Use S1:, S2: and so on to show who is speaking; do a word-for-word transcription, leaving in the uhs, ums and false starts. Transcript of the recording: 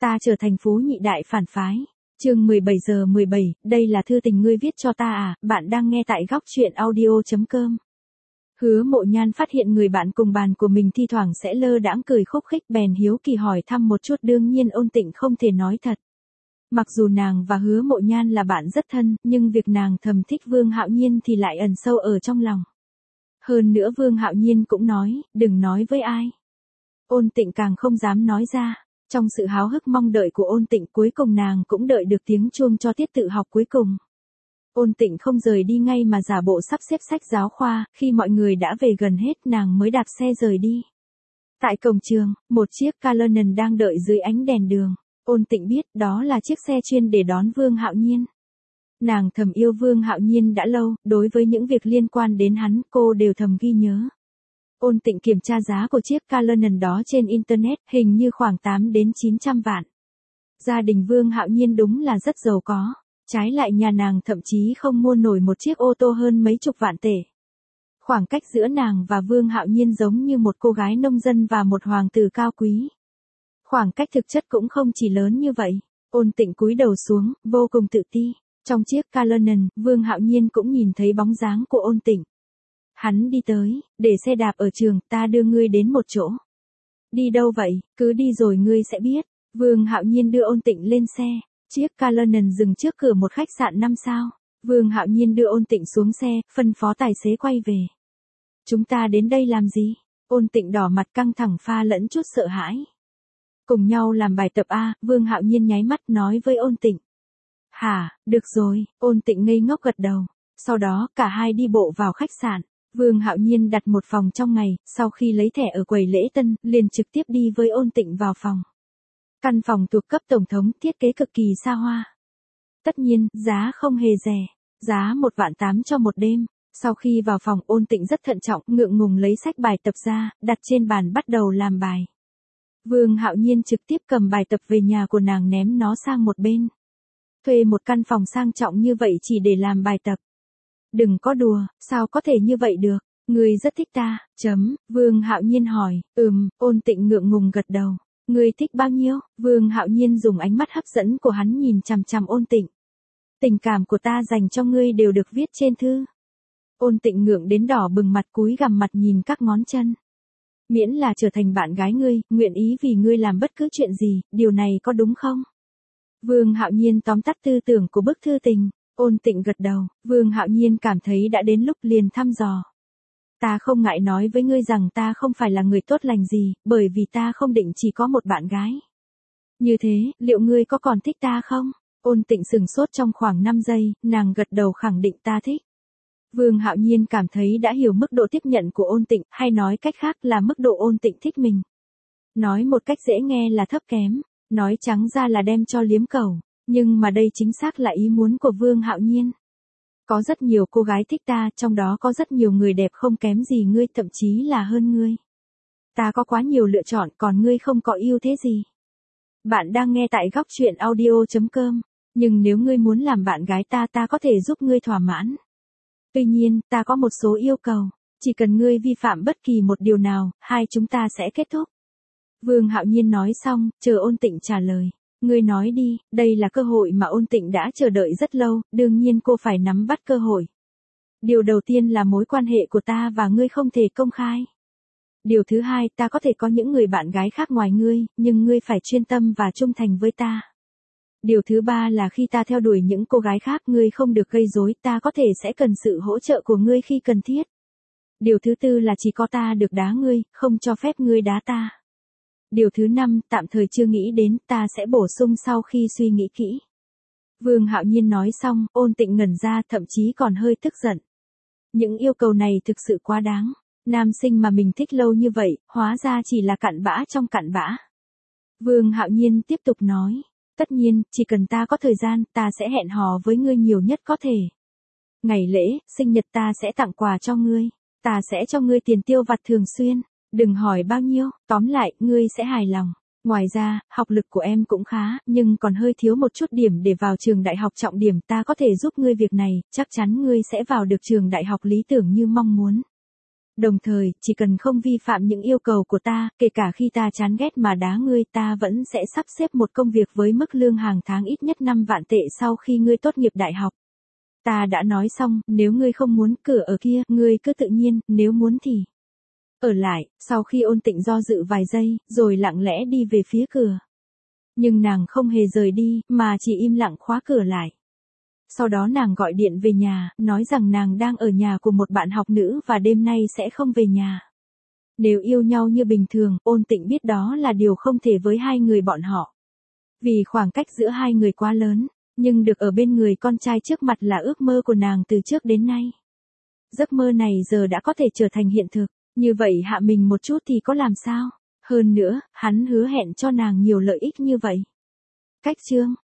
S1: Ta trở thành phú nhị đại phản phái. Chương mười bảy giờ mười bảy, đây là thư tình ngươi viết cho ta à, bạn đang nghe tại góc truyện audio chấm com. Hứa Mộ Nhan phát hiện người bạn cùng bàn của mình thi thoảng sẽ lơ đãng cười khúc khích, bèn hiếu kỳ hỏi thăm một chút, đương nhiên Ôn Tịnh không thể nói thật. Mặc dù nàng và Hứa Mộ Nhan là bạn rất thân, nhưng việc nàng thầm thích Vương Hạo Nhiên thì lại ẩn sâu ở trong lòng. Hơn nữa Vương Hạo Nhiên cũng nói, đừng nói với ai. Ôn Tịnh càng không dám nói ra. Trong sự háo hức mong đợi của Ôn Tịnh, cuối cùng nàng cũng đợi được tiếng chuông cho tiết tự học cuối cùng. Ôn Tịnh không rời đi ngay mà giả bộ sắp xếp sách giáo khoa, khi mọi người đã về gần hết nàng mới đạp xe rời đi. Tại cổng trường, một chiếc Cullinan đang đợi dưới ánh đèn đường. Ôn Tịnh biết đó là chiếc xe chuyên để đón Vương Hạo Nhiên. Nàng thầm yêu Vương Hạo Nhiên đã lâu, đối với những việc liên quan đến hắn cô đều thầm ghi nhớ. Ôn Tịnh kiểm tra giá của chiếc Cullinan đó trên Internet, hình như khoảng tám đến chín trăm vạn. Gia đình Vương Hạo Nhiên đúng là rất giàu có. Trái lại nhà nàng thậm chí không mua nổi một chiếc ô tô hơn mấy chục vạn tệ. Khoảng cách giữa nàng và Vương Hạo Nhiên giống như một cô gái nông dân và một hoàng tử cao quý. Khoảng cách thực chất cũng không chỉ lớn như vậy. Ôn Tịnh cúi đầu xuống, vô cùng tự ti. Trong chiếc Cullinan, Vương Hạo Nhiên cũng nhìn thấy bóng dáng của Ôn Tịnh. Hắn đi tới, để xe đạp ở trường, ta đưa ngươi đến một chỗ. Đi đâu vậy, cứ đi rồi ngươi sẽ biết. Vương Hạo Nhiên đưa Ôn Tịnh lên xe. Chiếc Cullinan dừng trước cửa một khách sạn năm sao. Vương Hạo Nhiên đưa Ôn Tịnh xuống xe, phân phó tài xế quay về. Chúng ta đến đây làm gì? Ôn Tịnh đỏ mặt căng thẳng pha lẫn chút sợ hãi. Cùng nhau làm bài tập A, Vương Hạo Nhiên nháy mắt nói với Ôn Tịnh. Hả, được rồi, Ôn Tịnh ngây ngốc gật đầu. Sau đó, cả hai đi bộ vào khách sạn. Vương Hạo Nhiên đặt một phòng trong ngày, sau khi lấy thẻ ở quầy lễ tân, liền trực tiếp đi với Ôn Tịnh vào phòng. Căn phòng thuộc cấp tổng thống, thiết kế cực kỳ xa hoa. Tất nhiên, giá không hề rẻ, giá một vạn tám cho một đêm. Sau khi vào phòng, Ôn Tịnh rất thận trọng, ngượng ngùng lấy sách bài tập ra, đặt trên bàn bắt đầu làm bài. Vương Hạo Nhiên trực tiếp cầm bài tập về nhà của nàng ném nó sang một bên. Thuê một căn phòng sang trọng như vậy chỉ để làm bài tập. Đừng có đùa, sao có thể như vậy được, ngươi rất thích ta, chấm, Vương Hạo Nhiên hỏi, ừm, Ôn Tịnh ngượng ngùng gật đầu, ngươi thích bao nhiêu, Vương Hạo Nhiên dùng ánh mắt hấp dẫn của hắn nhìn chằm chằm Ôn Tịnh. Tình cảm của ta dành cho ngươi đều được viết trên thư. Ôn Tịnh ngượng đến đỏ bừng mặt, cúi gằm mặt nhìn các ngón chân. Miễn là trở thành bạn gái ngươi, nguyện ý vì ngươi làm bất cứ chuyện gì, điều này có đúng không? Vương Hạo Nhiên tóm tắt tư tưởng của bức thư tình. Ôn Tịnh gật đầu, Vương Hạo Nhiên cảm thấy đã đến lúc liền thăm dò. Ta không ngại nói với ngươi rằng ta không phải là người tốt lành gì, bởi vì ta không định chỉ có một bạn gái. Như thế, liệu ngươi có còn thích ta không? Ôn Tịnh sừng sốt trong khoảng năm giây, nàng gật đầu khẳng định ta thích. Vương Hạo Nhiên cảm thấy đã hiểu mức độ tiếp nhận của Ôn Tịnh, hay nói cách khác là mức độ Ôn Tịnh thích mình. Nói một cách dễ nghe là thấp kém, nói trắng ra là đem cho liếm cầu. Nhưng mà đây chính xác là ý muốn của Vương Hạo Nhiên. Có rất nhiều cô gái thích ta, trong đó có rất nhiều người đẹp không kém gì ngươi, thậm chí là hơn ngươi. Ta có quá nhiều lựa chọn, còn ngươi không có ưu thế gì. Bạn đang nghe tại góc truyện audio chấm com, nhưng nếu ngươi muốn làm bạn gái ta, ta có thể giúp ngươi thỏa mãn. Tuy nhiên, ta có một số yêu cầu, chỉ cần ngươi vi phạm bất kỳ một điều nào, hai chúng ta sẽ kết thúc. Vương Hạo Nhiên nói xong, chờ Ôn Tịnh trả lời. Ngươi nói đi, đây là cơ hội mà Ôn Tịnh đã chờ đợi rất lâu, đương nhiên cô phải nắm bắt cơ hội. Điều đầu tiên là mối quan hệ của ta và ngươi không thể công khai. Điều thứ hai, ta có thể có những người bạn gái khác ngoài ngươi, nhưng ngươi phải chuyên tâm và trung thành với ta. Điều thứ ba là khi ta theo đuổi những cô gái khác, ngươi không được gây rối, ta có thể sẽ cần sự hỗ trợ của ngươi khi cần thiết. Điều thứ tư là chỉ có ta được đá ngươi, không cho phép ngươi đá ta. Điều thứ năm, tạm thời chưa nghĩ đến, ta sẽ bổ sung sau khi suy nghĩ kỹ. Vương Hạo Nhiên nói xong, Ôn Tịnh ngẩn ra, thậm chí còn hơi tức giận. Những yêu cầu này thực sự quá đáng. Nam sinh mà mình thích lâu như vậy, hóa ra chỉ là cặn bã trong cặn bã. Vương Hạo Nhiên tiếp tục nói. Tất nhiên, chỉ cần ta có thời gian, ta sẽ hẹn hò với ngươi nhiều nhất có thể. Ngày lễ, sinh nhật ta sẽ tặng quà cho ngươi. Ta sẽ cho ngươi tiền tiêu vặt thường xuyên. Đừng hỏi bao nhiêu, tóm lại, ngươi sẽ hài lòng. Ngoài ra, học lực của em cũng khá, nhưng còn hơi thiếu một chút điểm để vào trường đại học trọng điểm, ta có thể giúp ngươi việc này, chắc chắn ngươi sẽ vào được trường đại học lý tưởng như mong muốn. Đồng thời, chỉ cần không vi phạm những yêu cầu của ta, kể cả khi ta chán ghét mà đá ngươi, ta vẫn sẽ sắp xếp một công việc với mức lương hàng tháng ít nhất năm vạn tệ sau khi ngươi tốt nghiệp đại học. Ta đã nói xong, nếu ngươi không muốn cửa ở kia, ngươi cứ tự nhiên, nếu muốn thì ở lại. Sau khi Ôn Tịnh do dự vài giây, rồi lặng lẽ đi về phía cửa. Nhưng nàng không hề rời đi, mà chỉ im lặng khóa cửa lại. Sau đó nàng gọi điện về nhà, nói rằng nàng đang ở nhà của một bạn học nữ và đêm nay sẽ không về nhà. Nếu yêu nhau như bình thường, Ôn Tịnh biết đó là điều không thể với hai người bọn họ. Vì khoảng cách giữa hai người quá lớn, nhưng được ở bên người con trai trước mặt là ước mơ của nàng từ trước đến nay. Giấc mơ này giờ đã có thể trở thành hiện thực, như vậy hạ mình một chút thì có làm sao? Hơn nữa, hắn hứa hẹn cho nàng nhiều lợi ích như vậy. Cách chương